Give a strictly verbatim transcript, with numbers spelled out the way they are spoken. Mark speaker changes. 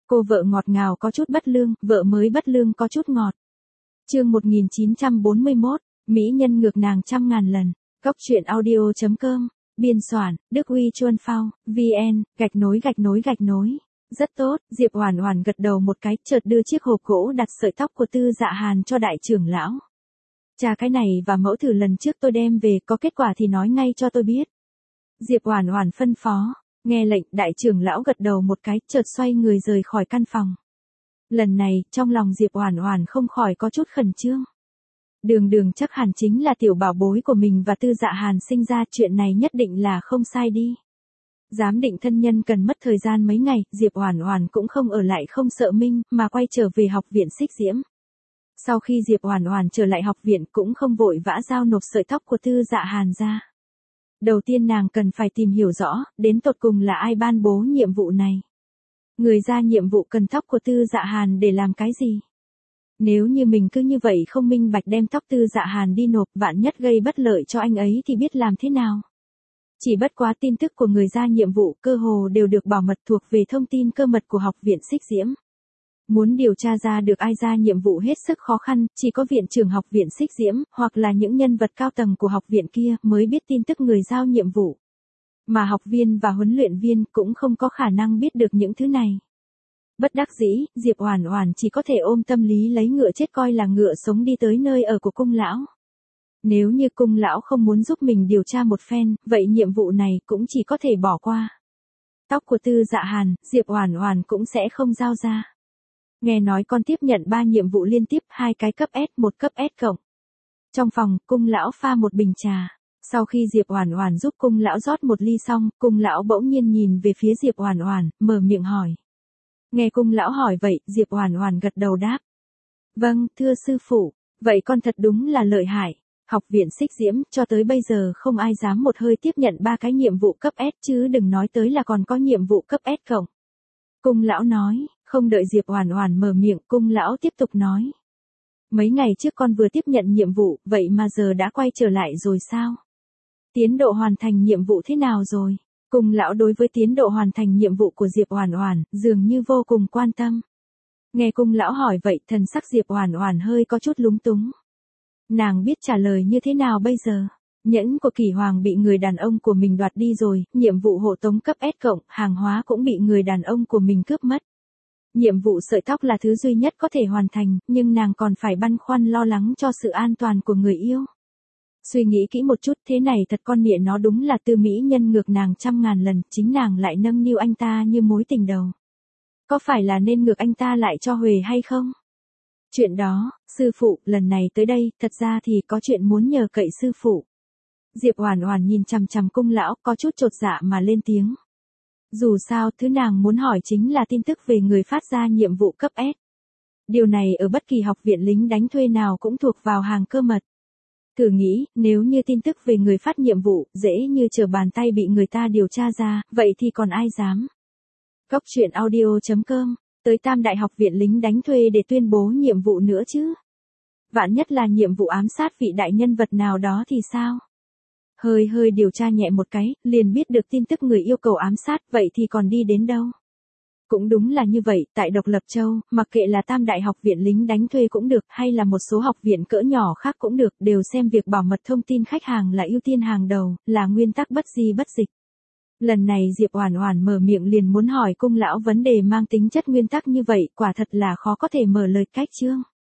Speaker 1: Cô vợ ngọt ngào có chút bất lương, vợ mới bất lương có chút ngọt. Chương một nghìn chín trăm bốn mươi mốt, mỹ nhân ngược nàng trăm ngàn lần. Góc truyện audio chấm com, biên soạn, Đức Uy Chuân Phao, vn, gạch nối gạch nối gạch nối. Rất tốt, Diệp Oản Oản gật đầu một cái, chợt đưa chiếc hộp gỗ đặt sợi tóc của Tư Dạ Hàn cho đại trưởng lão. Cha cái này và mẫu thử lần trước tôi đem về, có kết quả thì nói ngay cho tôi biết. Diệp Oản Oản phân phó. Nghe lệnh, đại trưởng lão gật đầu một cái, chợt xoay người rời khỏi căn phòng. Lần này, trong lòng Diệp Oản Oản không khỏi có chút khẩn trương. Đường Đường chắc hẳn chính là tiểu bảo bối của mình và Tư Dạ Hàn sinh ra, chuyện này nhất định là không sai đi. Giám định thân nhân cần mất thời gian mấy ngày, Diệp Oản Oản cũng không ở lại không sợ minh, mà quay trở về học viện Xích Diễm. Sau khi Diệp Oản Oản trở lại học viện cũng không vội vã giao nộp sợi tóc của Tư Dạ Hàn ra. Đầu tiên nàng cần phải tìm hiểu rõ, đến tột cùng là ai ban bố nhiệm vụ này. Người ra nhiệm vụ cần tóc của Tư Dạ Hàn để làm cái gì? Nếu như mình cứ như vậy không minh bạch đem tóc Tư Dạ Hàn đi nộp, vạn nhất gây bất lợi cho anh ấy thì biết làm thế nào? Chỉ bất quá tin tức của người ra nhiệm vụ cơ hồ đều được bảo mật, thuộc về thông tin cơ mật của học viện Xích Diễm. Muốn điều tra ra được ai ra nhiệm vụ hết sức khó khăn, chỉ có viện trưởng học viện Xích Diễm, hoặc là những nhân vật cao tầng của học viện kia mới biết tin tức người giao nhiệm vụ. Mà học viên và huấn luyện viên cũng không có khả năng biết được những thứ này. Bất đắc dĩ, Diệp Oản Oản chỉ có thể ôm tâm lý lấy ngựa chết coi là ngựa sống đi tới nơi ở của cung lão. Nếu như cung lão không muốn giúp mình điều tra một phen, vậy nhiệm vụ này cũng chỉ có thể bỏ qua. Tóc của Tư Dạ Hàn, Diệp Oản Oản cũng sẽ không giao ra. Nghe nói con tiếp nhận ba nhiệm vụ liên tiếp, hai cái cấp S, một cấp S cộng. Trong phòng, cung lão pha một bình trà. Sau khi Diệp Oản Oản giúp cung lão rót một ly xong, cung lão bỗng nhiên nhìn về phía Diệp Oản Oản, mở miệng hỏi. Nghe cung lão hỏi vậy, Diệp Oản Oản gật đầu đáp. Vâng, thưa sư phụ, vậy con thật đúng là lợi hại. Học viện Xích Diễm, cho tới bây giờ không ai dám một hơi tiếp nhận ba cái nhiệm vụ cấp S chứ đừng nói tới là còn có nhiệm vụ cấp S cộng. Cung lão nói. Không đợi Diệp Oản Oản mở miệng, cung lão tiếp tục nói. Mấy ngày trước con vừa tiếp nhận nhiệm vụ, vậy mà giờ đã quay trở lại rồi sao? Tiến độ hoàn thành nhiệm vụ thế nào rồi? Cung lão đối với tiến độ hoàn thành nhiệm vụ của Diệp Oản Oản, dường như vô cùng quan tâm. Nghe cung lão hỏi vậy, thần sắc Diệp Oản Oản hơi có chút lúng túng. Nàng biết trả lời như thế nào bây giờ? Nhẫn của Kỷ Hoàng bị người đàn ông của mình đoạt đi rồi, nhiệm vụ hộ tống cấp S cộng, hàng hóa cũng bị người đàn ông của mình cướp mất. Nhiệm vụ sợi tóc là thứ duy nhất có thể hoàn thành, nhưng nàng còn phải băn khoăn lo lắng cho sự an toàn của người yêu. Suy nghĩ kỹ một chút, thế này thật con mẹ nó đúng là Tư mỹ nhân ngược nàng trăm ngàn lần, chính nàng lại nâng niu anh ta như mối tình đầu. Có phải là nên ngược anh ta lại cho huề hay không? Chuyện đó, sư phụ, lần này tới đây, thật ra thì có chuyện muốn nhờ cậy sư phụ. Diệp Oản Oản nhìn chằm chằm cung lão, có chút chột dạ mà lên tiếng. Dù sao, thứ nàng muốn hỏi chính là tin tức về người phát ra nhiệm vụ cấp S. Điều này ở bất kỳ học viện lính đánh thuê nào cũng thuộc vào hàng cơ mật. Thử nghĩ, nếu như tin tức về người phát nhiệm vụ, dễ như trở bàn tay bị người ta điều tra ra, vậy thì còn ai dám? Góc truyện audio chấm com, tới Tam Đại học viện lính đánh thuê để tuyên bố nhiệm vụ nữa chứ? Vạn nhất là nhiệm vụ ám sát vị đại nhân vật nào đó thì sao? Hơi hơi điều tra nhẹ một cái, liền biết được tin tức người yêu cầu ám sát, vậy thì còn đi đến đâu? Cũng đúng là như vậy, tại Độc Lập Châu, mặc kệ là Tam Đại học viện lính đánh thuê cũng được, hay là một số học viện cỡ nhỏ khác cũng được, đều xem việc bảo mật thông tin khách hàng là ưu tiên hàng đầu, là nguyên tắc bất di bất dịch. Lần này Diệp Oản Oản mở miệng liền muốn hỏi cung lão vấn đề mang tính chất nguyên tắc như vậy, quả thật là khó có thể mở lời cách chương.